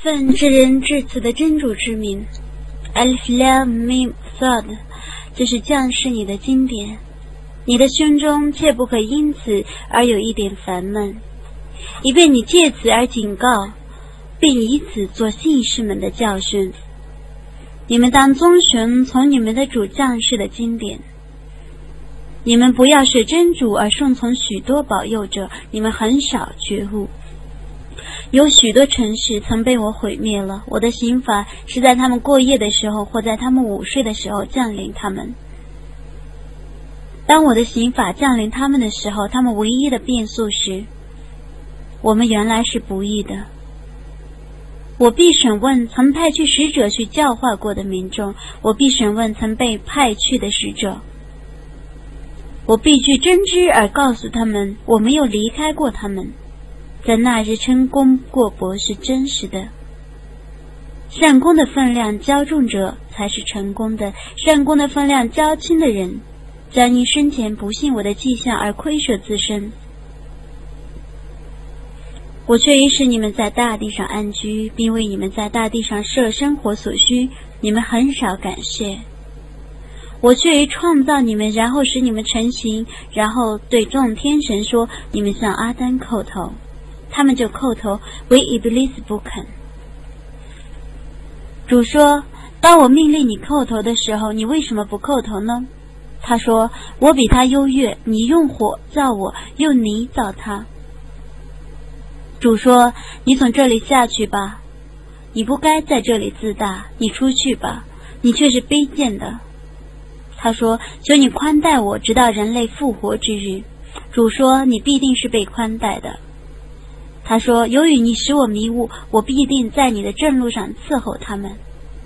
奉至仁至慈的真主之名 Alif Lam Mim Sad， 这是降世你的经典，你的胸中切不可因此而有一点烦闷，以便你借此而警告，并以此做信士们的教训。你们当遵循从你们的主降世的经典，你们不要使真主而顺从许多保佑者，你们很少觉悟。有许多城市曾被我毁灭了，我的刑罚是在他们过夜的时候或在他们午睡的时候降临他们。当我的刑法降临他们的时候，他们唯一的变数是我们原来是不义的。我必审问曾派去使者去教化过的民众，我必审问曾被派去的使者，我必据真知而告诉他们，我没有离开过他们。在那日称功过薄是真实的，善功的分量较重者才是成功的，善功的分量较轻的人将因生前不信我的迹象而亏损自身。我却已使你们在大地上安居，并为你们在大地上设生活所需，你们很少感谢。我却已创造你们，然后使你们成形，然后对众天神说，你们向阿丹叩头，他们就叩头，唯伊布利斯不肯。主说，当我命令你叩头的时候，你为什么不叩头呢？他说，我比他优越，你用火造我，用泥造他。主说，你从这里下去吧，你不该在这里自大，你出去吧，你却是卑贱的。他说，求你宽待我，直到人类复活之日。主说，你必定是被宽待的。他说，由于你使我迷雾，我必定在你的正路上伺候他们，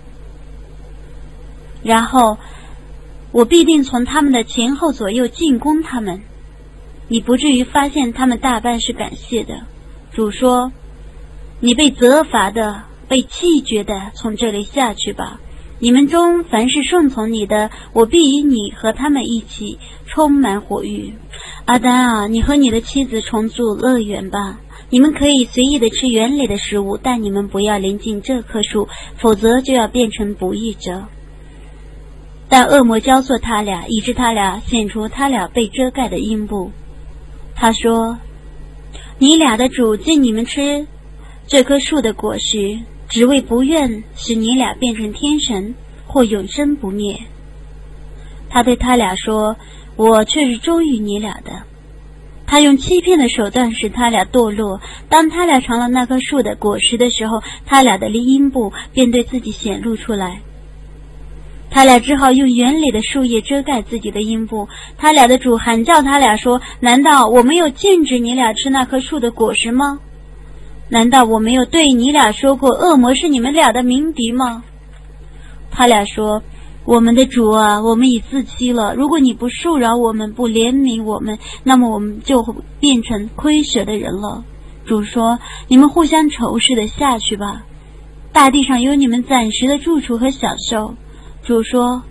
然后我必定从他们的前后左右进攻他们，你不至于发现他们大半是感谢的。主说，你被责罚的，被弃绝的，从这里下去吧。你们中凡是顺从你的，我必以你和他们一起充满火狱。阿丹啊，你和你的妻子重住乐园吧，你们可以随意的吃园里的食物，但你们不要临近这棵树，否则就要变成不义者。但恶魔教唆他俩，以致他俩显出他俩被遮盖的阴部。他说，你俩的主禁你们吃这棵树的果实，只为不愿使你俩变成天神或永生不灭。他对他俩说，我却是忠于你俩的。他用欺骗的手段使他俩堕落，当他俩尝了那棵树的果实的时候，他俩的阴部便对自己显露出来，他俩只好用园里的树叶遮盖自己的阴部。他俩的主喊叫他俩说，难道我没有禁止你俩吃那棵树的果实吗？难道我没有对你俩说过，恶魔是你们俩的鸣笛吗？他俩说，我们的主啊，我们已自欺了，如果你不恕饶我们，不怜悯我们，那么我们就会变成亏舍的人了。主说，你们互相仇视的下去吧，大地上有你们暂时的住处和享受。主说，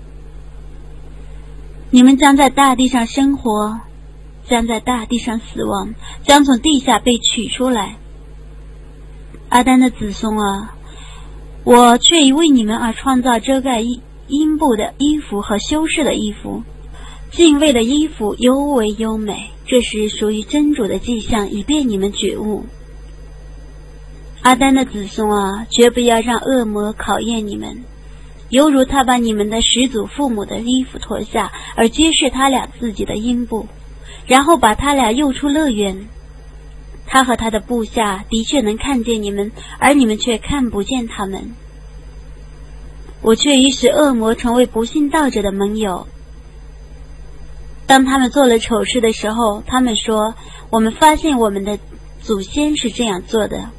你们将在大地上生活，将在大地上死亡，将从地下被取出来。阿丹的子孙啊，我却已为你们而创造遮盖阴部的衣服和修饰的衣服，敬畏的衣服尤为优美，这是属于真主的迹象，以便你们觉悟。阿丹的子孙啊，绝不要让恶魔考验你们，犹如他把你们的始祖父母的衣服脱下，而揭示他俩自己的阴部，然后把他俩诱出乐园。他和他的部下的确能看见你们，而你们却看不见他们。我却已使恶魔成为不信道者的盟友。当他们做了丑事的时候，他们说，我们发现我们的祖先是这样做的，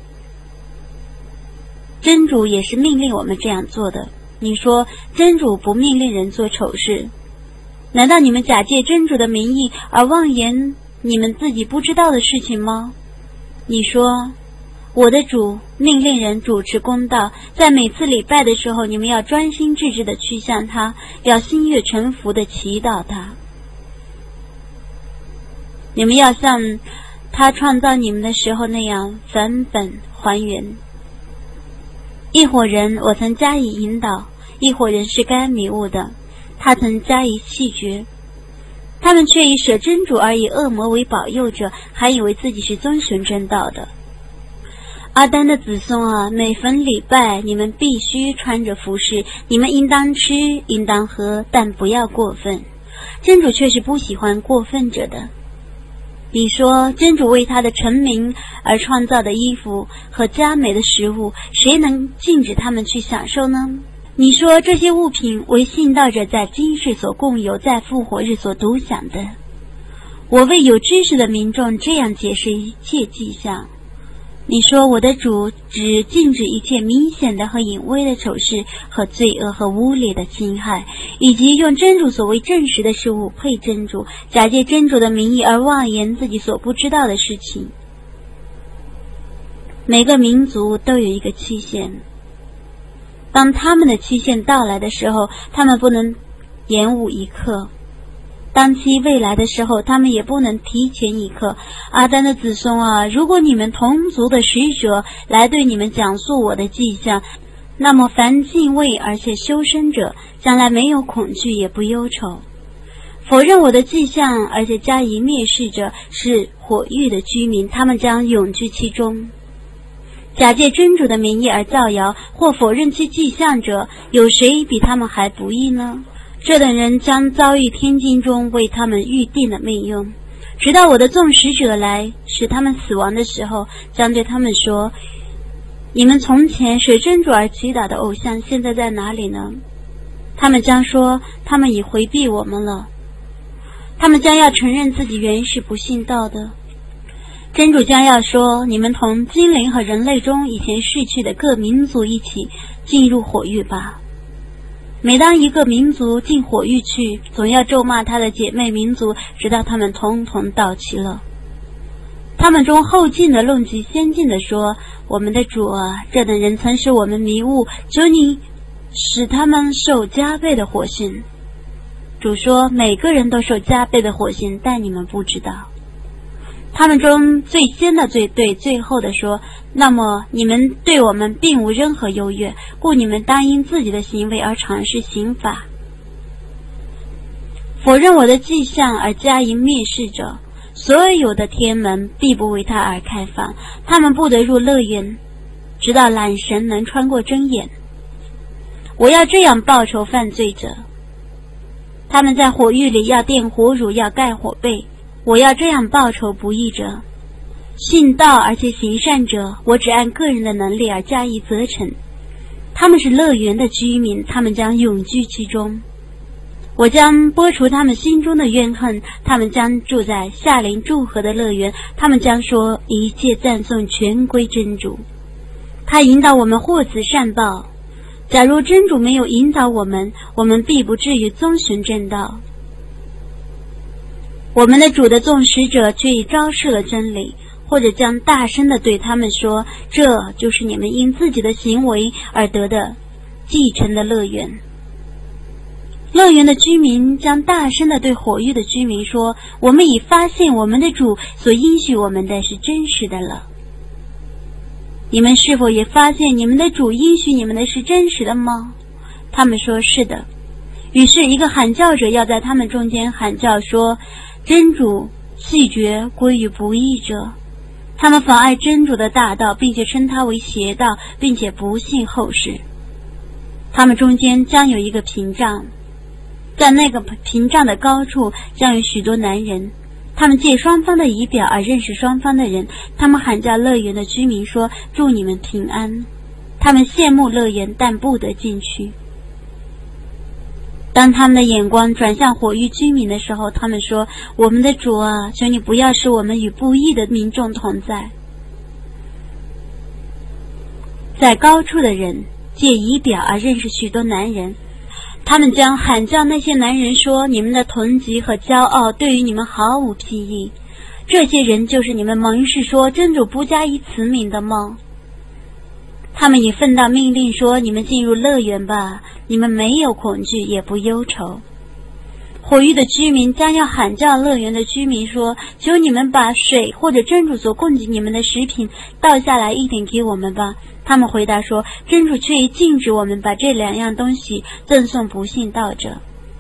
真主也是命令我们这样做的。你说真主不命令人做丑事，难道你们假借真主的名义而妄言你们自己不知道的事情吗？你说，我的主命令人主持公道，在每次礼拜的时候，你们要专心致志地去向他，要心悦诚服地祈祷他。你们要像他创造你们的时候那样返本还原。 一伙人我曾加以引导，一伙人是该迷雾的，他曾加以弃绝。他们却以舍真主而以恶魔为保佑者，还以为自己是遵循真道的。阿丹的子孙啊，每逢礼拜，你们必须穿着服饰，你们应当吃，应当喝，但不要过分。真主却是不喜欢过分者的。你说，真主为他的臣民而创造的衣服和佳美的食物，谁能禁止他们去享受呢？你说这些物品为信道者在今世所共有，在复活日所独享的。我为有知识的民众这样解释一切迹象。你说我的主只禁止一切明显的和隐微的丑事和罪恶和污劣的侵害，以及用真主所谓证实的事物配真主，假借真主的名义而妄言自己所不知道的事情。每个民族都有一个期限，当他们的期限到来的时候，他们不能延误一刻；当期未来的时候，他们也不能提前一刻。阿丹的子孙啊，如果你们同族的使者来对你们讲述我的迹象，那么凡敬畏而且修身者，将来没有恐惧也不忧愁。否认我的迹象而且加以蔑视者，是火狱的居民，他们将永居其中。假借真主的名义而造谣或否认其迹象者，有谁比他们还不义呢？这等人将遭遇天经中为他们预定的命运，直到我的众使者来使他们死亡的时候，将对他们说：你们从前舍真主而祈祷的偶像现在在哪里呢？他们将说：他们已回避我们了。他们将要承认自己原是不信道的。真主将要说：你们同精灵和人类中以前逝去的各民族一起进入火狱吧。每当一个民族进火狱去，总要咒骂他的姐妹民族，直到他们统统到齐了。他们中后进的论及先进的说：我们的主啊，这等人曾使我们迷雾，求你使他们受加倍的火刑。主说：每个人都受加倍的火刑，但你们不知道。他们中最先的对最后的说：那么你们对我们并无任何优越，故你们当因自己的行为而尝试刑罚。否认我的迹象而加以蔑视者，所有的天门必不为他而开放，他们不得入乐园，直到懒神能穿过睁眼。我要这样报仇犯罪者，他们在火狱里要垫火乳，要盖火被。我要这样报仇不义者，信道而且行善者，我只按个人的能力而加以责惩。他们是乐园的居民，他们将永居其中。我将拨除他们心中的怨恨，他们将住在夏林祝贺的乐园，他们将说：一切赞颂全归真主。他引导我们获此善报。假如真主没有引导我们，我们必不至于遵循正道。我们的主的众使者却已昭示了真理，或者将大声地对他们说：这就是你们因自己的行为而得的继承的乐园。乐园的居民将大声地对火狱的居民说：我们已发现我们的主所应许我们的是真实的了。你们是否也发现你们的主应许你们的是真实的吗？他们说：是的。于是一个喊叫者要在他们中间喊叫说：真主弃绝归于不义者，他们妨碍真主的大道，并且称他为邪道，并且不信后世。他们中间将有一个屏障，在那个屏障的高处将有许多男人，他们借双方的仪表而认识双方的人。他们喊叫乐园的居民说：祝你们平安。他们羡慕乐园，但不得进去。当他们的眼光转向火狱居民的时候，他们说：我们的主啊，求你不要使我们与不义的民众同在。在高处的人借仪表而认识许多男人，他们将喊叫那些男人说：你们的囤积和骄傲对于你们毫无裨益。这些人就是你们盟誓说真主不加以慈悯的吗？他们已奉到命令说：你们进入乐园吧，你们没有恐惧也不忧愁。 火域的居民将要喊叫乐园的居民说，求你们把水或者真主所供给你们的食品倒下来一点给我们吧。他们回答说，真主却已禁止我们把这2样东西赠送不信道者。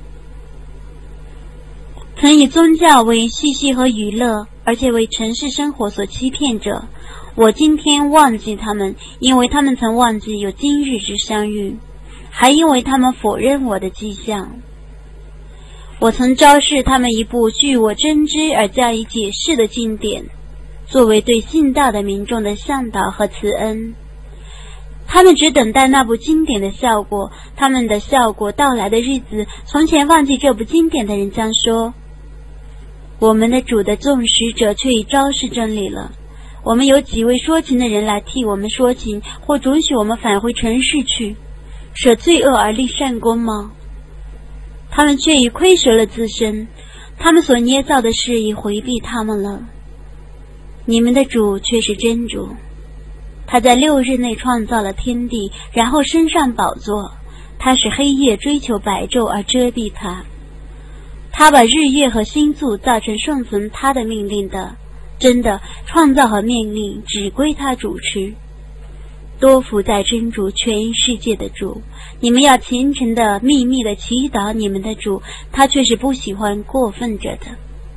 曾以宗教为嬉戏和娱乐，而且为尘世生活所欺骗者，我今天忘记他们，因为他们曾忘记有今日之相遇，还因为他们否认我的迹象。我曾昭示他们一部据我真知而加以解释的经典，作为对信道的民众的向导和慈恩。他们只等待那部经典的效果，他们的效果到来的日子，从前忘记这部经典的人将说，我们的主的众使者却已昭示真理了。我们有几位说情的人来替我们说情，或准许我们返回尘世去，舍罪恶而立善功吗？他们却已亏折了自身，他们所捏造的事已回避他们了。你们的主却是真主，他在6日内创造了天地，然后升上宝座，他使黑夜追求白昼而遮蔽他，他把日月和星宿造成顺从他的命令的。真的，创造和命令只归他主持。多福在真主全世界的主，你们要虔诚的秘密的祈祷你们的主，他却是不喜欢过分者的。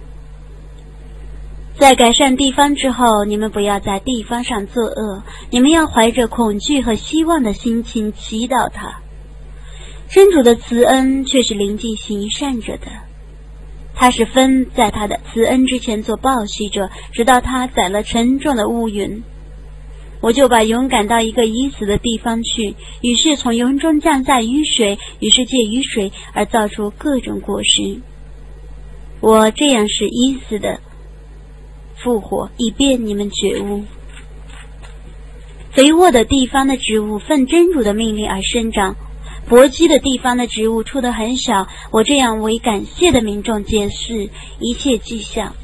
在改善地方之后，你们不要在地方上作恶，你们要怀着恐惧和希望的心情祈祷他。真主的慈恩却是临近行善者的，他是分在他的慈恩之前做报喜者，直到他载了沉重的乌云。我就把云赶到一个已死的地方去，于是从云中降下雨水，于是借雨水而造出各种果实。我这样使已死的复活，以便你们觉悟。肥沃的地方的植物奉真主的命令而生长，薄瘠的地方的植物出得很少。我这样为感谢的民众解释一切迹象。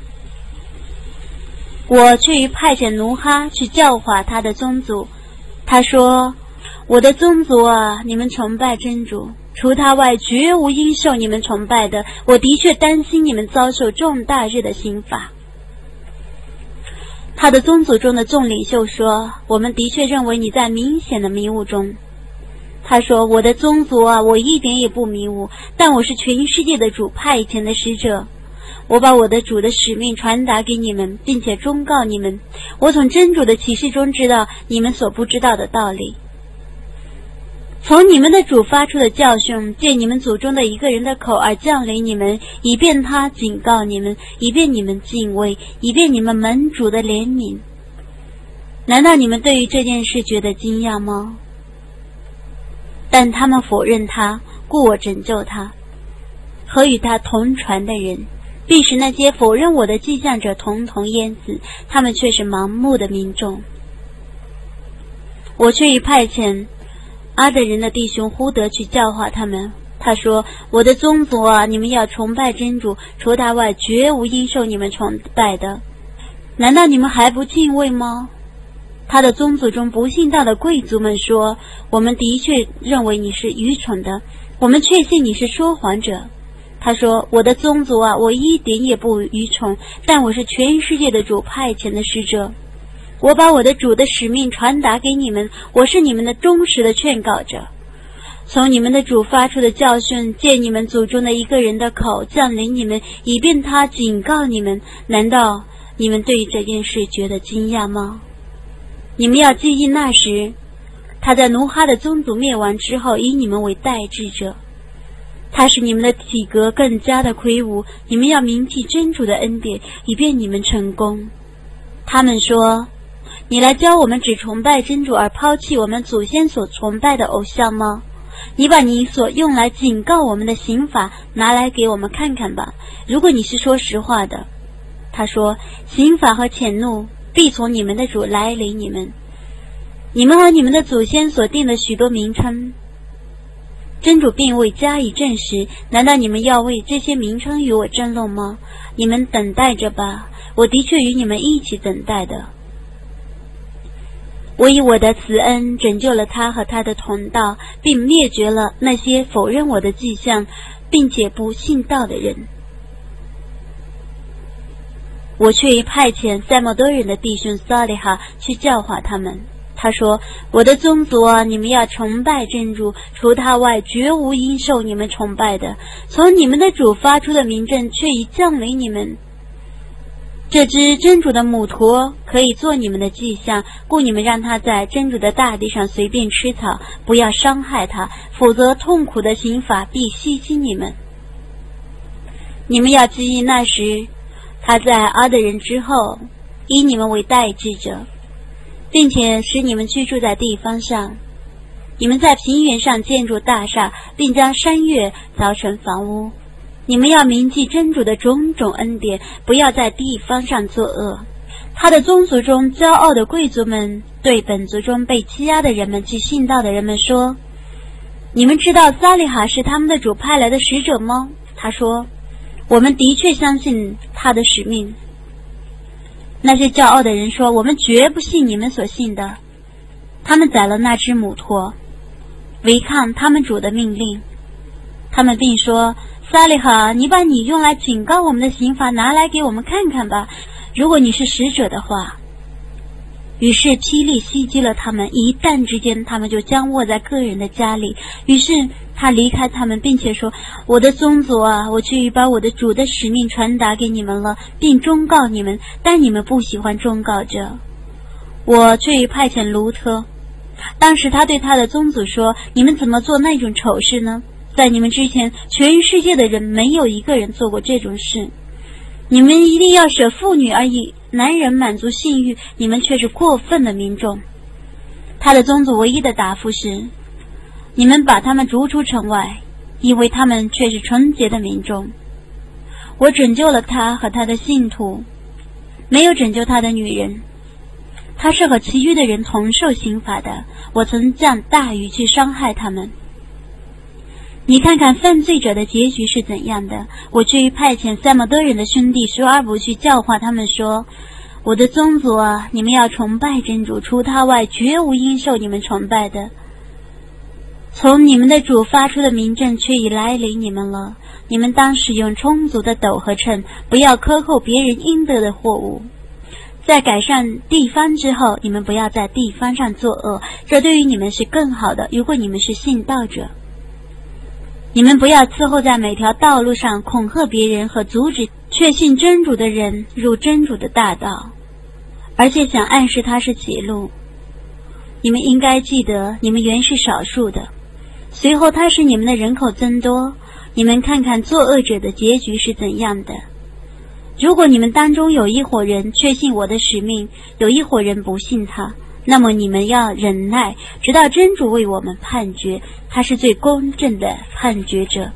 我却于派遣奴哈去教化他的宗族，他说，我的宗族啊，你们崇拜真主，除他外绝无应受你们崇拜的。我的确担心你们遭受重大日的刑罚。他的宗族中的众领袖说，我们的确认为你在明显的迷雾中。他说，我的宗族啊，我一点也不迷雾，但我是全世界的主派遣的使者，我把我的主的使命传达给你们，并且忠告你们。我从真主的启示中知道你们所不知道的道理。从你们的主发出的教训，借你们祖宗的一个人的口而降临你们，以便他警告你们，以便你们敬畏，以便你们蒙主的怜悯。难道你们对于这件事觉得惊讶吗？但他们否认他，故我拯救他和与他同船的人，必使那些否认我的迹象者统统淹死，他们却是盲目的民众。我却已派遣阿德人的弟兄呼德去教化他们。他说，我的宗族啊，你们要崇拜真主，除他外绝无应受你们崇拜的。难道你们还不敬畏吗？他的宗族中不信道的贵族们说，我们的确认为你是愚蠢的，我们确信你是说谎者。他说，我的宗族啊，我一点也不愚蠢，但我是全世界的主派遣的使者，我把我的主的使命传达给你们，我是你们的忠实的劝告者。从你们的主发出的教训，借你们祖宗的一个人的口降临你们，以便他警告你们。难道你们对于这件事觉得惊讶吗？你们要记忆那时，他在奴哈的宗族灭亡之后，以你们为代志者，他使你们的体格更加的魁梧。你们要铭记真主的恩典，以便你们成功。他们说，你来教我们只崇拜真主而抛弃我们祖先所崇拜的偶像吗？你把你所用来警告我们的刑法拿来给我们看看吧，如果你是说实话的。他说，刑法和谴怒必从你们的主来临你们，你们和你们的祖先所定的许多名称，真主并未加以证实，难道你们要为这些名称与我争论吗？你们等待着吧，我的确与你们一起等待的。我以我的慈恩拯救了他和他的同道，并灭绝了那些否认我的迹象并且不信道的人。我却派遣塞莫多人的弟兄萨利哈去教化他们。他说，我的宗族啊，你们要崇拜真主，除他外绝无应受你们崇拜的。从你们的主发出的明证却已降临你们。这只真主的母驼可以做你们的迹象，故你们让它在真主的大地上随便吃草，不要伤害它，否则痛苦的刑罚必袭击你们。你们要记忆那时他在阿德人之后以你们为代志者，并且使你们居住在地方上。你们在平原上建筑大厦，并将山岳凿成房屋。你们要铭记真主的种种恩典，不要在地方上作恶。他的宗族中骄傲的贵族们对本族中被欺压的人们及信道的人们说，你们知道萨利哈是他们的主派来的使者吗？他说，我们的确相信他的使命。那些骄傲的人说，我们绝不信你们所信的。他们宰了那只母驼，违抗他们主的命令。他们并说，萨利哈，你把你用来警告我们的刑罚拿来给我们看看吧，如果你是使者的话。于是霹雳袭击了他们，一旦之间他们就将卧在个人的家里。于是他离开他们，并且说，我的宗族啊，我却已把我的主的使命传达给你们了，并忠告你们，但你们不喜欢忠告者。我却已派遣卢特，当时他对他的宗族说，你们怎么做那种丑事呢？在你们之前，全世界的人没有一个人做过这种事。你们一定要舍妇女而以男人满足性欲，你们却是过分的民众。他的宗族唯一的答复是，你们把他们逐出城外，因为他们却是纯洁的民众。我拯救了他和他的信徒，没有拯救他的女人。他是和其余的人同受刑罚的，我曾降大雨去伤害他们。你看看犯罪者的结局是怎样的。我却派遣塞莫多人的兄弟舒阿布去教化他们说，我的宗族啊，你们要崇拜真主，除他外绝无应受你们崇拜的。从你们的主发出的明证却已来临你们了，你们当使用充足的斗和秤，不要克扣别人应得的货物。在改善地方之后，你们不要在地方上作恶，这对于你们是更好的，如果你们是信道者。你们不要伺候在每条道路上恐吓别人和阻止确信真主的人入真主的大道，而且想暗示他是歧路。你们应该记得，你们原是少数的，随后他使你们的人口增多。你们看看作恶者的结局是怎样的。如果你们当中有一伙人确信我的使命，有一伙人不信他，那么你们要忍耐，直到真主为我们判决，他是最公正的判决者。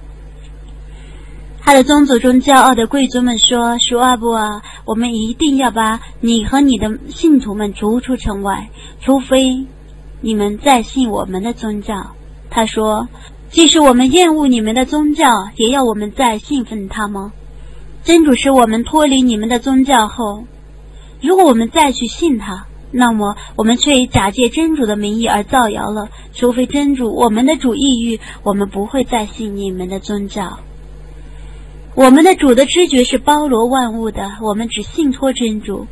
他的宗族中骄傲的贵族们说，舒阿布啊，我们一定要把你和你的信徒们逐出城外，除非你们再信我们的宗教。他说，即使我们厌恶你们的宗教，也要我们再信奉他吗？真主使我们脱离你们的宗教后，如果我们再去信他，那么我们却以假借真主的名义而造谣了。除非真主我们的主抑郁，我们不会再信你们的宗教。我们的主的知觉是包罗万物的，我们只信托真主。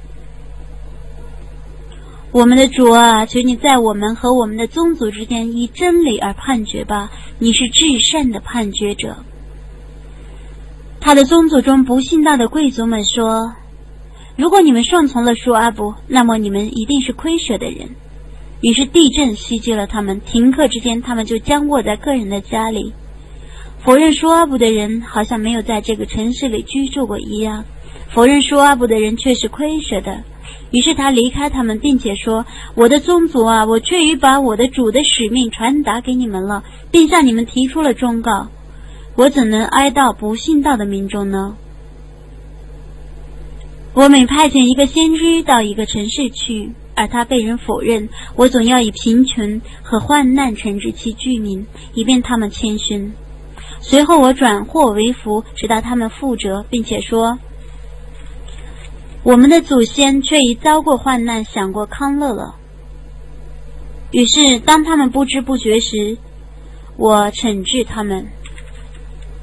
我们的主啊，求你在我们和我们的宗族之间以真理而判决吧，你是至善的判决者。他的宗族中不信道的贵族们说，如果你们顺从了舒阿布，那么你们一定是亏舍的人。于是地震袭击了他们，顷刻之间他们就将卧在个人的家里。否认舒阿布的人好像没有在这个城市里居住过一样，否认舒阿布的人却是亏舍的。于是他离开他们，并且说，我的宗族啊，我却已把我的主的使命传达给你们了，并向你们提出了忠告，我怎能哀悼不信道的民众呢？我每派遣一个先知到一个城市去，而他被人否认，我总要以贫穷和患难惩治其居民，以便他们谦逊。随后我转祸为福，直到他们复辙，并且说，我们的祖先却已遭过患难，享过康乐了。于是当他们不知不觉时，我惩治他们。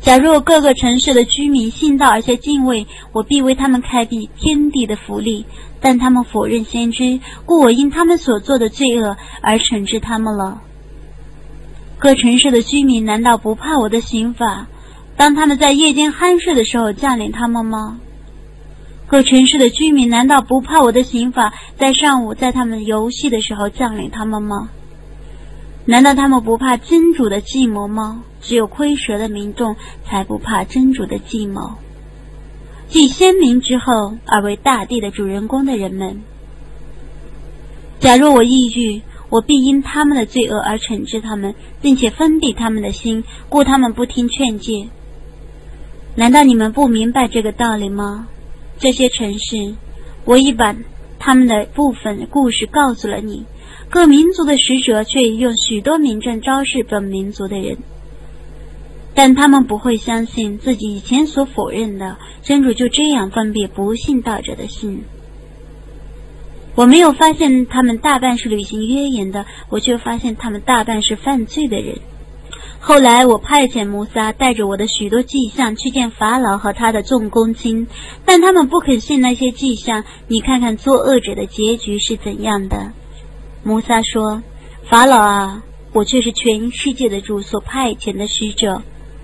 假若各个城市的居民信道而且敬畏，我必为他们开辟天地的福利，但他们否认先知，故我因他们所做的罪恶而惩治他们了。各城市的居民难道不怕我的刑罚，当他们在夜间酣睡的时候降临他们吗？各城市的居民难道不怕我的刑罚，在上午在他们游戏的时候降临他们吗？难道他们不怕真主的计谋吗？只有蝰蛇的民众才不怕真主的计谋。继先民之后而为大地的主人公的人们，假若我抑郁，我必因他们的罪恶而惩治他们，并且封闭他们的心，故他们不听劝诫。难道你们不明白这个道理吗？这些城市，我已把他们的部分故事告诉了你，各民族的使者却用许多名证昭示本民族的人，但他们不会相信自己以前所否认的，真主就这样分别不信道者的心。我没有发现他们大半是履行约言的，我却发现他们大半是犯罪的人。后来我派遣摩撒带着我的许多迹象去见法老和他的众公卿，但他们不肯信那些迹象，你看看作恶者的结局是怎样的。摩撒说，法老啊，我却是全世界的主所派遣的使者，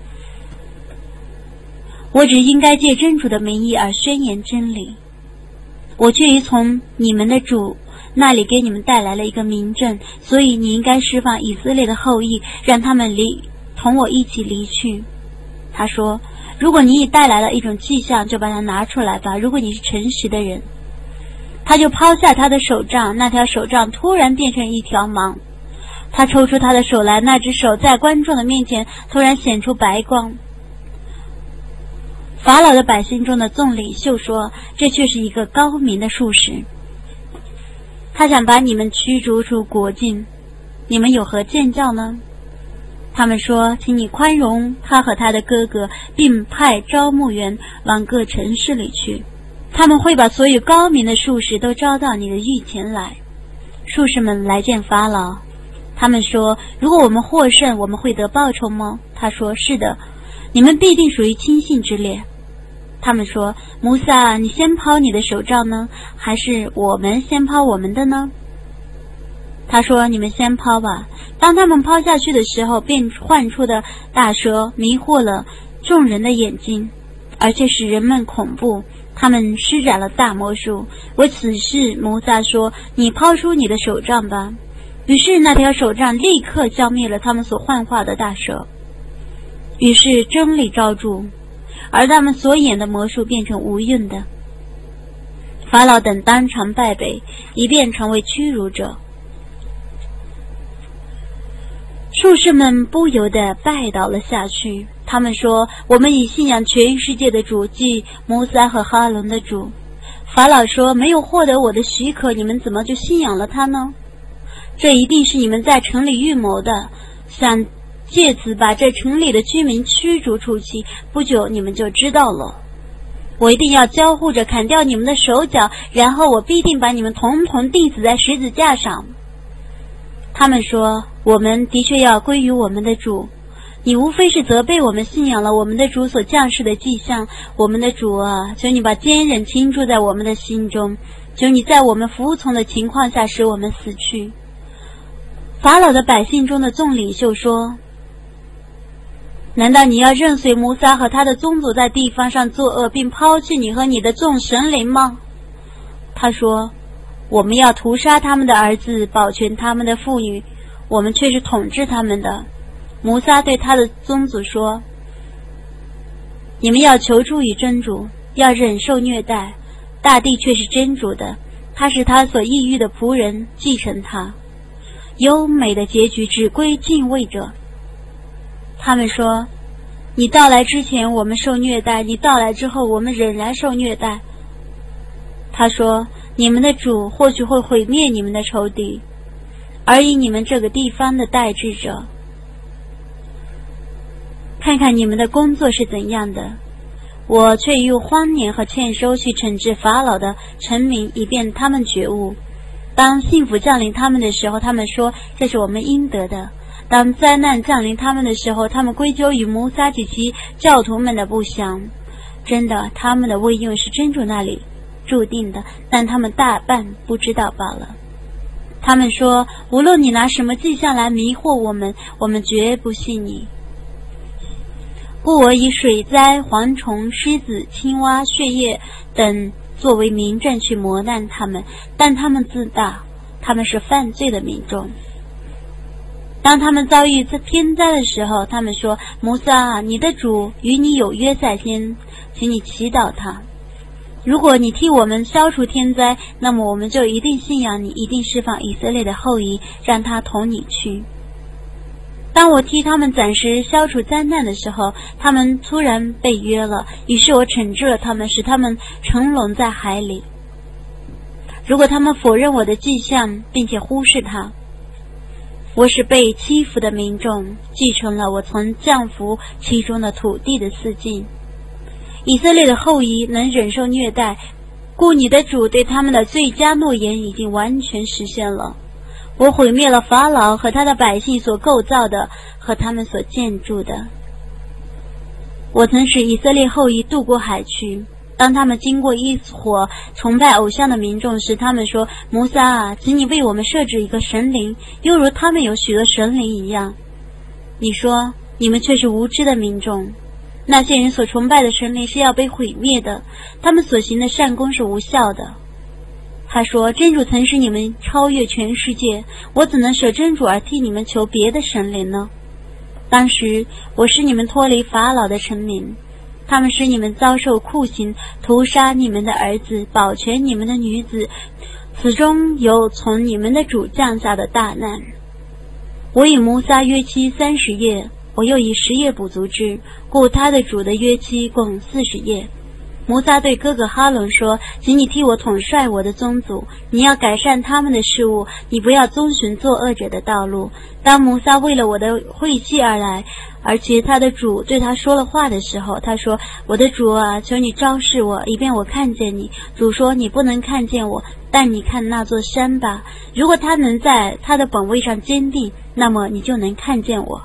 我只应该借真主的名义而宣言真理，我却已从你们的主那里给你们带来了一个明证，所以你应该释放以色列的后裔，让他们同我一起离去。他说，如果你已带来了一种迹象，就把它拿出来吧，如果你是诚实的人。他就抛下他的手杖，那条手杖突然变成一条芒，他抽出他的手来，那只手在观众的面前突然显出白光。法老的百姓中的众领袖说，这却是一个高明的术士，他想把你们驱逐出国境，你们有何见教呢？他们说，请你宽容他和他的哥哥，并派招募员往各城市里去，他们会把所有高明的术士都招到你的御前来。术士们来见法老，他们说，如果我们获胜，我们会得报酬吗？他说，是的，你们必定属于亲信之列。他们说，摩撒，你先抛你的手杖呢，还是我们先抛我们的呢？他说，你们先抛吧。当他们抛下去的时候，便唤出的大蛇迷惑了众人的眼睛，而且使人们恐怖，他们施展了大魔术。为此事，摩撒说，你抛出你的手杖吧。于是那条手杖立刻消灭了他们所幻化的大蛇，于是真理昭著，而他们所演的魔术变成无用的。法老等当场败北，以便成为屈辱者。术士们不由得拜倒了下去，他们说，我们已信仰全世界的主，即摩撒和哈伦的主。法老说，没有获得我的许可，你们怎么就信仰了他呢？这一定是你们在城里预谋的，想借此把这城里的居民驱逐出去，不久你们就知道了。我一定要交互着砍掉你们的手脚，然后我必定把你们统统钉死在十字架上。他们说，我们的确要归于我们的主，你无非是责备我们信仰了我们的主所降世的迹象。我们的主啊，求你把坚忍倾注在我们的心中，求你在我们服从的情况下使我们死去。法老的百姓中的众领袖说，难道你要任随摩撒和他的宗族在地方上作恶，并抛弃你和你的众神灵吗？他说，我们要屠杀他们的儿子，保全他们的妇女，我们却是统治他们的。摩撒对他的宗族说，你们要求助于真主，要忍受虐待，大地却是真主的，他是他所抑郁的仆人，继承他，优美的结局只归敬畏者。他们说，你到来之前我们受虐待，你到来之后我们仍然受虐待。他说，你们的主或许会毁灭你们的仇敌，而以你们这个地方的代治者，看看你们的工作是怎样的。我却用荒年和欠收去惩治法老的臣民，以便他们觉悟。当幸福降临他们的时候，他们说，这是我们应得的。 当灾难降临他们的时候，他们归咎于摩萨及其教徒们的不祥。真的，他们的未用是真主那里注定的，但他们大半不知道罢了。他们说，无论你拿什么迹象来迷惑我们，我们绝不信你。故我以水灾、蝗虫、狮子、青蛙、血液等作为明证去磨难他们，但他们自大，他们是犯罪的民众。当他们遭遇天灾的时候，他们说，摩萨啊，你的主与你有约在先，请你祈祷他。如果你替我们消除天灾，那么我们就一定信仰你，一定释放以色列的后裔，让他同你去。当我替他们暂时消除灾难的时候，他们突然被约了，于是我惩治了他们，使他们沉沦在海里。如果他们否认我的迹象，并且忽视它，我使被欺负的民众继承了我曾降服其中的土地的四境。以色列的后裔能忍受虐待，故你的主对他们的最佳诺言已经完全实现了。我毁灭了法老和他的百姓所构造的和他们所建筑的。我曾使以色列后裔渡过海去，当他们经过一伙崇拜偶像的民众时，他们说，摩萨啊，请你为我们设置一个神灵，犹如他们有许多神灵一样。你说，你们却是无知的民众，那些人所崇拜的神灵是要被毁灭的，他们所行的善功是无效的。他说，真主曾使你们超越全世界，我怎能舍真主而替你们求别的神灵呢？当时我使你们脱离法老的臣民，他们使你们遭受酷刑，屠杀你们的儿子，保全你们的女子，此中有从你们的主降下的大难。我以摩萨约期30夜，我又以10夜补足之，故他的主的约期共40夜。摩萨对哥哥哈伦说，请你替我统帅我的宗族，你要改善他们的事物，你不要遵循作恶者的道路。当摩萨为了我的晦气而来，而且他的主对他说了话的时候，他说，我的主啊，求你昭示我，以便我看见你。主说，你不能看见我，但你看那座山吧，如果他能在他的本位上坚定，那么你就能看见我。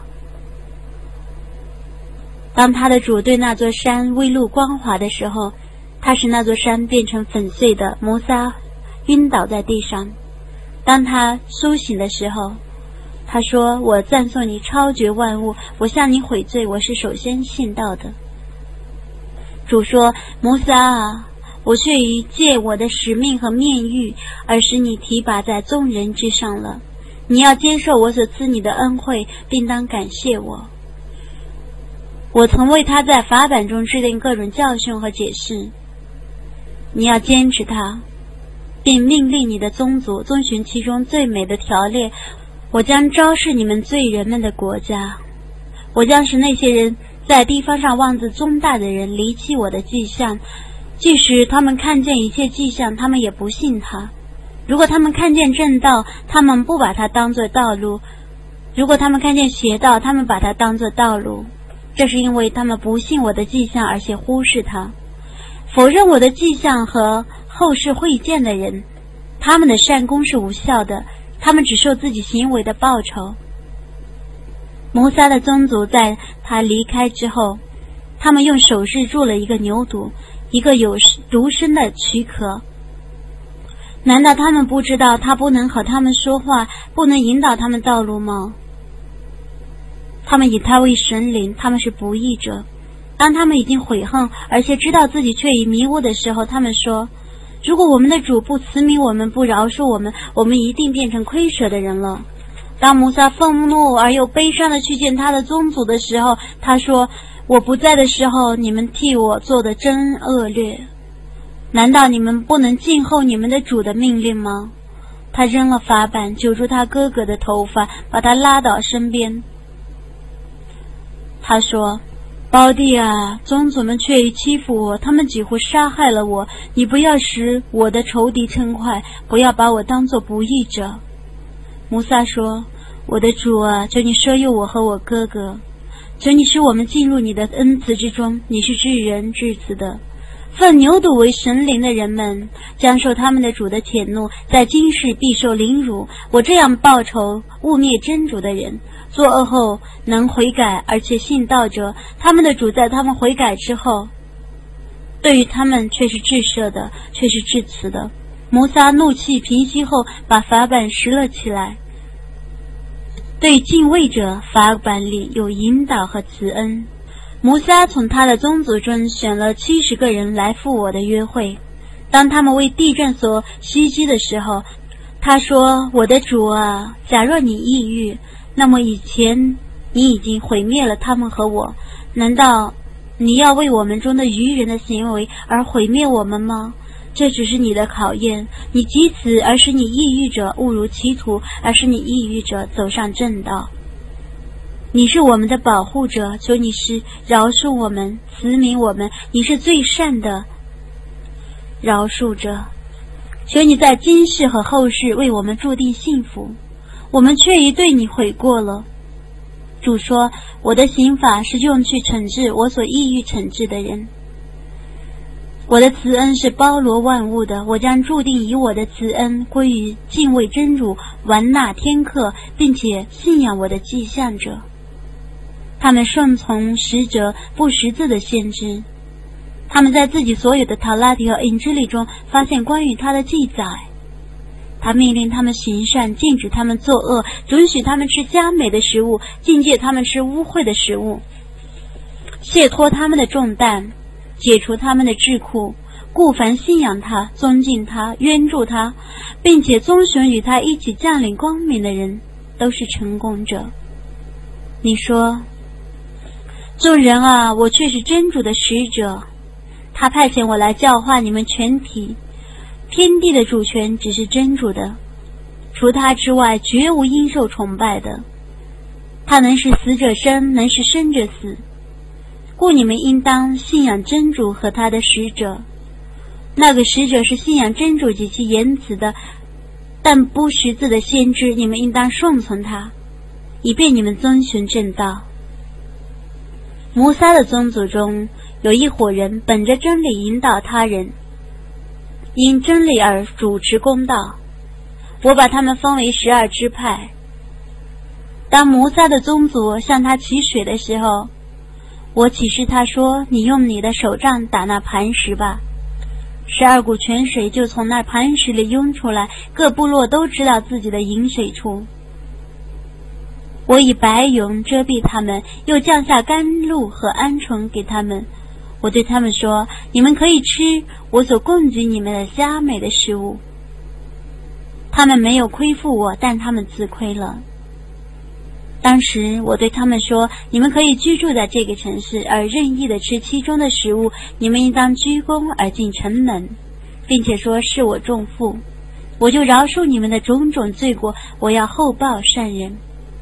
当他的主对那座山微露光华的时候，他使那座山变成粉碎的，摩萨晕倒在地上。当他苏醒的时候，他说，我赞颂你超绝万物，我向你悔罪，我是首先信道的。主说，摩萨啊，我却于借我的使命和面谕而使你提拔在众人之上了，你要接受我所赐你的恩惠，并当感谢我。我曾为他在法版中制定各种教训和解释，你要坚持它，并命令你的宗族遵循其中最美的条例。我将昭示你们罪人们的国家，我将使那些人在地方上妄自宗大的人离弃我的迹象，即使他们看见一切迹象，他们也不信他。如果他们看见正道，他们不把它当作道路；如果他们看见邪道，他们把它当作道路。这是因为他们不信我的迹象，而且忽视它。否认我的迹象和后世会见的人，他们的善功是无效的，他们只受自己行为的报酬。摩萨的宗族在他离开之后，他们用手势筑了一个牛犊，一个有独身的躯壳。难道他们不知道他不能和他们说话，不能引导他们道路吗？他们以他为神灵，他们是不义者。当他们已经悔恨，而且知道自己却已迷雾的时候，他们说，如果我们的主不慈悯我们，不饶恕我们，我们一定变成亏舍的人了。当摩萨愤怒而又悲伤地去见他的宗族的时候，他说，我不在的时候，你们替我做的真恶劣，难道你们不能静候你们的主的命令吗？他扔了法板，揪住他哥哥的头发，把他拉到身边。他说，胞弟啊，宗族们却已欺负我，他们几乎杀害了我，你不要使我的仇敌称快，不要把我当作不义者。摩萨说，我的主啊，求你赦宥我和我哥哥，求你使我们进入你的恩慈之中，你是至仁至慈的。奉牛犊为神灵的人们将受他们的主的谴怒，在今世必受凌辱。我这样报仇污蔑真主的人， 作恶后能悔改而且信道者，他们的主在他们悔改之后，对于他们却是至赦的，却是至慈的。摩撒怒气平息后，把法版拾了起来。对敬畏者，法版里有引导和慈恩。摩撒从他的宗族中选了70个人来赴我的约会。当他们为地震所袭击的时候，他说：我的主啊，假若你抑郁，那么以前你已经毁灭了他们和我，难道你要为我们中的愚人的行为而毁灭我们吗？这只是你的考验，你及此而使你抑郁者误入歧途，而使你抑郁者走上正道。你是我们的保护者，求你是饶恕我们，慈悯我们，你是最善的饶恕者。求你在今世和后世为我们注定幸福，我们却已对你悔过了。主说：我的刑法是用去惩治我所抑郁惩治的人，我的慈恩是包罗万物的，我将注定以我的慈恩归于敬畏真主、完纳天课，并且信仰我的迹象者。他们顺从使者不识字的先知，他们在自己所有的塔拉提和引之里中发现关于他的记载。他命令他们行善，禁止他们作恶，准许他们吃佳美的食物，禁戒他们吃污秽的食物，卸脱他们的重担，解除他们的桎梏，故凡信仰他、尊敬他、援助他，并且遵循与他一起降临光明的人，都是成功者。你说：众人啊，我却是真主的使者，他派遣我来教化你们全体。天地的主权只是真主的，除他之外绝无应受崇拜的。他能使死者生，能使生者死，故你们应当信仰真主和他的使者。那个使者是信仰真主及其言辞的，但不识字的先知，你们应当顺从他，以便你们遵循正道。摩撒的宗族中有一伙人本着真理引导他人，因真理而主持公道，我把他们分为12支派。当摩撒的宗族向他取水的时候，我启示他说：你用你的手杖打那磐石吧。12股泉水就从那磐石里涌出来，各部落都知道自己的饮水处。我以白云遮蔽他们，又降下甘露和鹌鹑给他们。我对他们说：你们可以吃我所供给你们的佳美的食物。他们没有亏负我，但他们自亏了。当时我对他们说：你们可以居住在这个城市，而任意的吃其中的食物，你们应当鞠躬而进城门，并且说是我重负，我就饶恕你们的种种罪过，我要厚报善人。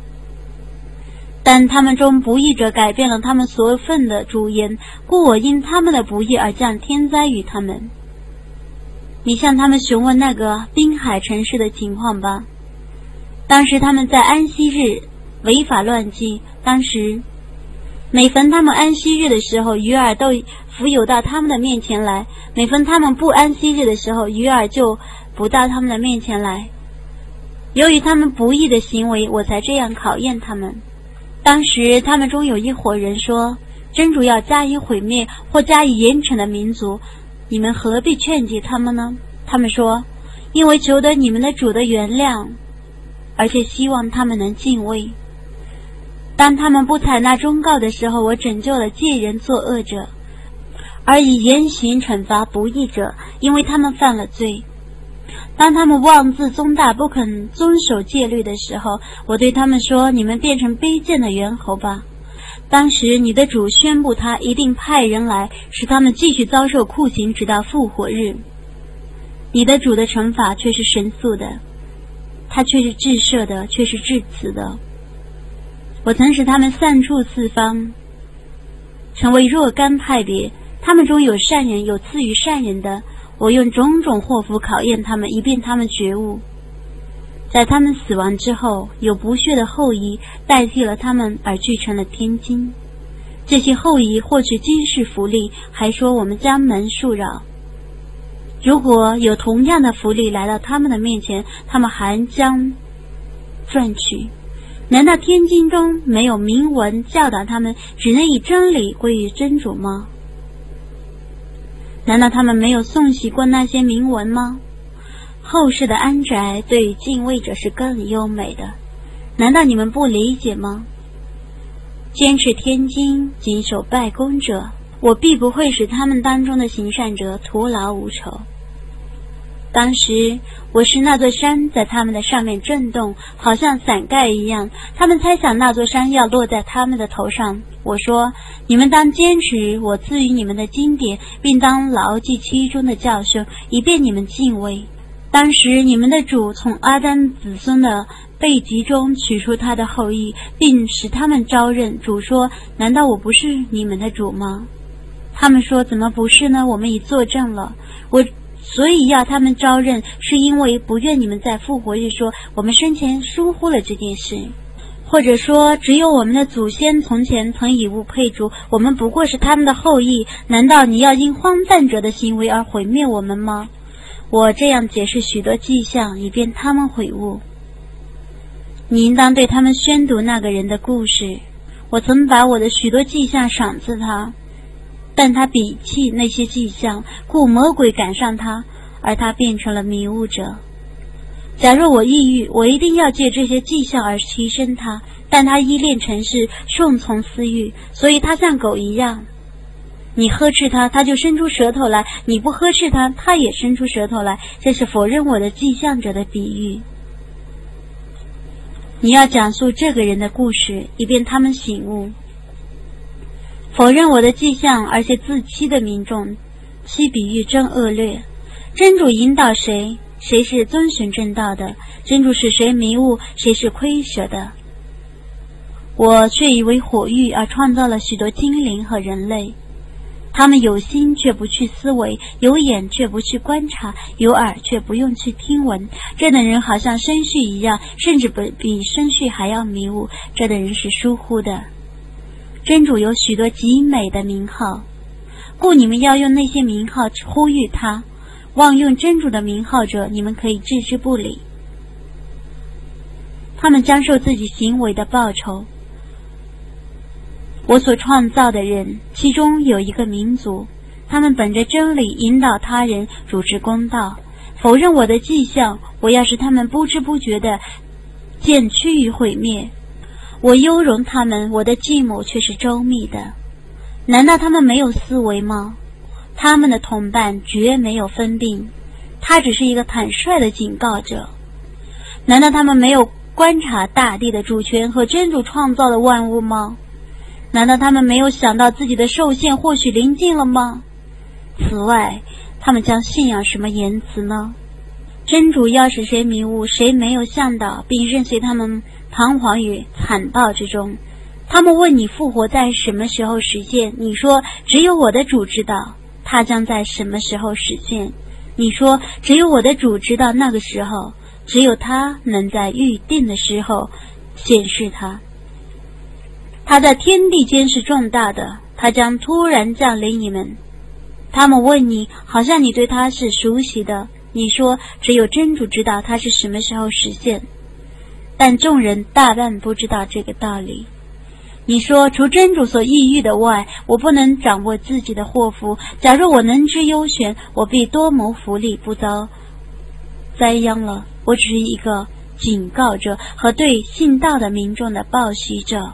但他们中不义者改变了他们所奉的主言，故我因他们的不义而降天灾于他们。你向他们询问那个滨海城市的情况吧。当时他们在安息日违法乱纪，当时每逢他们安息日的时候，鱼儿都浮游到他们的面前来；每逢他们不安息日的时候，鱼儿就不到他们的面前来。由于他们不义的行为，我才这样考验他们。当时他们中有一伙人说：真主要加以毁灭或加以严惩的民族，你们何必劝诫他们呢？他们说：因为求得你们的主的原谅，而且希望他们能敬畏。当他们不采纳忠告的时候，我拯救了借人作恶者，而以严刑惩罚不义者，因为他们犯了罪。当他们妄自宗大，不肯遵守戒律的时候，我对他们说：你们变成卑贱的猿猴吧。当时你的主宣布他一定派人来，使他们继续遭受酷刑，直到复活日。你的主的惩罚却是神速的，他却是至赦的，却是至慈的。我曾使他们散处四方，成为若干派别，他们中有善人，有次于善人的。我用种种祸福考验他们，以便他们觉悟。在他们死亡之后，有不屑的后裔代替了他们，而聚成了天津。这些后裔获取今世福利，还说我们将门树扰。如果有同样的福利来到他们的面前，他们还将赚取。 难道天经中没有明文教导他们只能以真理归于真主吗？难道他们没有诵习过那些明文吗？后世的安宅对于敬畏者是更优美的，难道你们不理解吗？坚持天经，谨守拜功者，我必不会使他们当中的行善者徒劳无酬。当时我使那座山在他们的上面震动，好像伞盖一样，他们猜想那座山要落在他们的头上。我说，你们当坚持我赐予你们的经典，并当牢记其中的教训，以便你们敬畏。当时你们的主从阿丹子孙的背脊中取出他的后裔，并使他们招认。主说，难道我不是你们的主吗？他们说，怎么不是呢？我们已作证了。所以要他们招认，是因为不愿你们在复活日说我们生前疏忽了这件事，或者说只有我们的祖先从前曾以物配主，我们不过是他们的后裔。难道你要因荒诞者的行为而毁灭我们吗？我这样解释许多迹象，以便他们悔悟。你应当对他们宣读那个人的故事。我曾把我的许多迹象赏赐他，但他鄙弃那些迹象，故魔鬼赶上他，而他变成了迷雾者。假若我抑郁，我一定要借这些迹象而提升他，但他依恋尘世，顺从私欲，所以他像狗一样。你呵斥他，他就伸出舌头来；你不呵斥他，他也伸出舌头来。这是否认我的迹象者的比喻。你要讲述这个人的故事，以便他们醒悟。否认我的迹象而且自欺的民众，其比喻真恶劣。真主引导谁，谁是遵循正道的；真主使谁迷雾，谁是亏舍的。我却以为火域而创造了许多精灵和人类，他们有心却不去思维，有眼却不去观察，有耳却不用去听闻。这等人好像生畜一样，甚至比生畜还要迷雾。这等人是疏忽的。真主有许多极美的名号，故你们要用那些名号呼吁他。妄用真主的名号者，你们可以置之不理。他们将受自己行为的报酬。我所创造的人，其中有一个民族，他们本着真理引导他人，主持公道。否认我的迹象，我要使他们不知不觉地渐趋于毁灭。我优容他们，我的计谋却是周密的。难道他们没有思维吗？他们的同伴绝没有分病，他只是一个坦率的警告者。难道他们没有观察大地的主权和真主创造的万物吗？难道他们没有想到自己的受限或许临近了吗？此外，他们将信仰什么言辞呢？真主要使谁迷雾，谁没有向导，并任随他们彷徨于惨暴之中。他们问你复活在什么时候实现，你说只有我的主知道，他将在什么时候实现。你说只有我的主知道那个时候，只有他能在预定的时候显示他。他在天地间是重大的，他将突然降临你们。他们问你，好像你对他是熟悉的，你说只有真主知道他是什么时候实现，但众人大半不知道这个道理。你说除真主所抑郁的外，我不能掌握自己的祸福。假如我能知幽玄，我必多谋福利，不遭灾殃了。我只是一个警告者和对信道的民众的报喜者。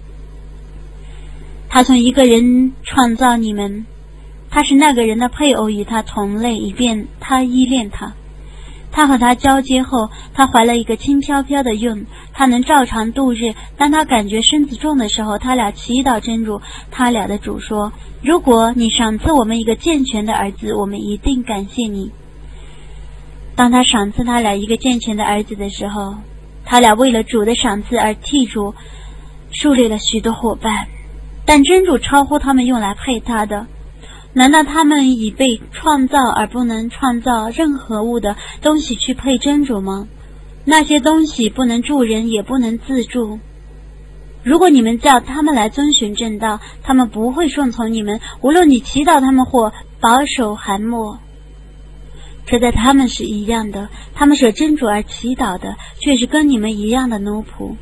他从一个人创造你们，他是那个人的配偶与他同类，以便他依恋他。他和他交接后，他怀了一个轻飘飘的孕，他能照常度日。当他感觉身子重的时候，他俩祈祷真主。他俩的主说，如果你赏赐我们一个健全的儿子，我们一定感谢你。当他赏赐他俩一个健全的儿子的时候，他俩为了主的赏赐而替主树立了许多伙伴，但真主超乎他们用来配他的。难道他们已被创造而不能创造任何物的东西去配真主吗？那些东西不能助人，也不能自助。如果你们叫他们来遵循正道，他们不会顺从你们，无论你祈祷他们或保守寒默。这在他们是一样的，他们舍真主而祈祷的，却是跟你们一样的奴仆。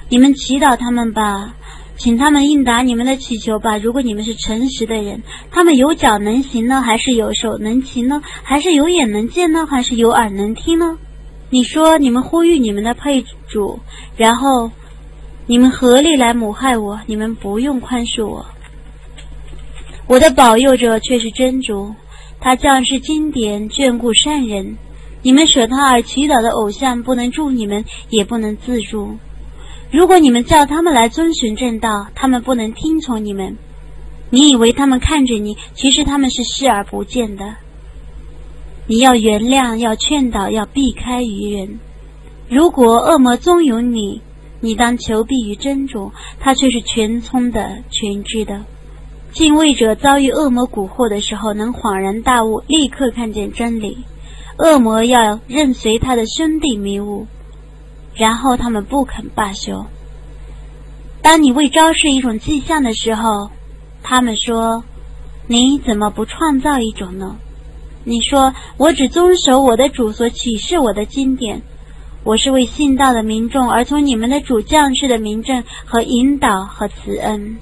你们祈祷他们吧，请他们应答你们的祈求吧。如果你们是诚实的人，他们有脚能行呢，还是有手能骑呢？还是有眼能见呢，还是有耳能听呢？你说你们呼吁你们的配主，然后你们合力来谋害我，你们不用宽恕我。我的保佑者却是真主，他降世经典，眷顾善人。你们舍他而祈祷的偶像不能助你们，也不能自助。如果你们叫他们来遵循正道，他们不能听从你们。你以为他们看着你，其实他们是视而不见的。你要原谅，要劝导，要避开愚人。如果恶魔纵容你，你当求避于真主，他却是全聪的、全知的。敬畏者遭遇恶魔蛊惑的时候，能恍然大悟，立刻看见真理。恶魔要任随他的兄弟迷雾，然后他们不肯罢休。当你为昭示一种迹象的时候，他们说，你怎么不创造一种呢？你说，我只遵守我的主所启示我的经典，我是为信道的民众而从你们的主降世的明证和引导和慈恩。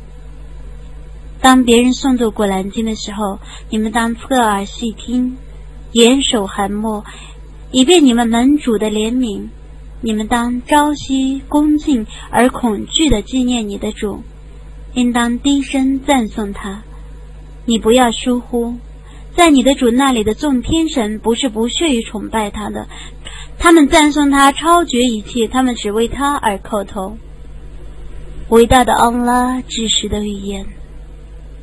当别人诵读古兰经的时候，你们当侧耳细听，严守寒默，以便你们蒙主的怜悯。你们当朝夕恭敬而恐惧地纪念你的主，应当低声赞颂他。你不要疏忽，在你的主那里的众天神不是不屑于崇拜他的，他们赞颂他超绝一切，他们只为他而叩头。伟大的安拉至实的预言。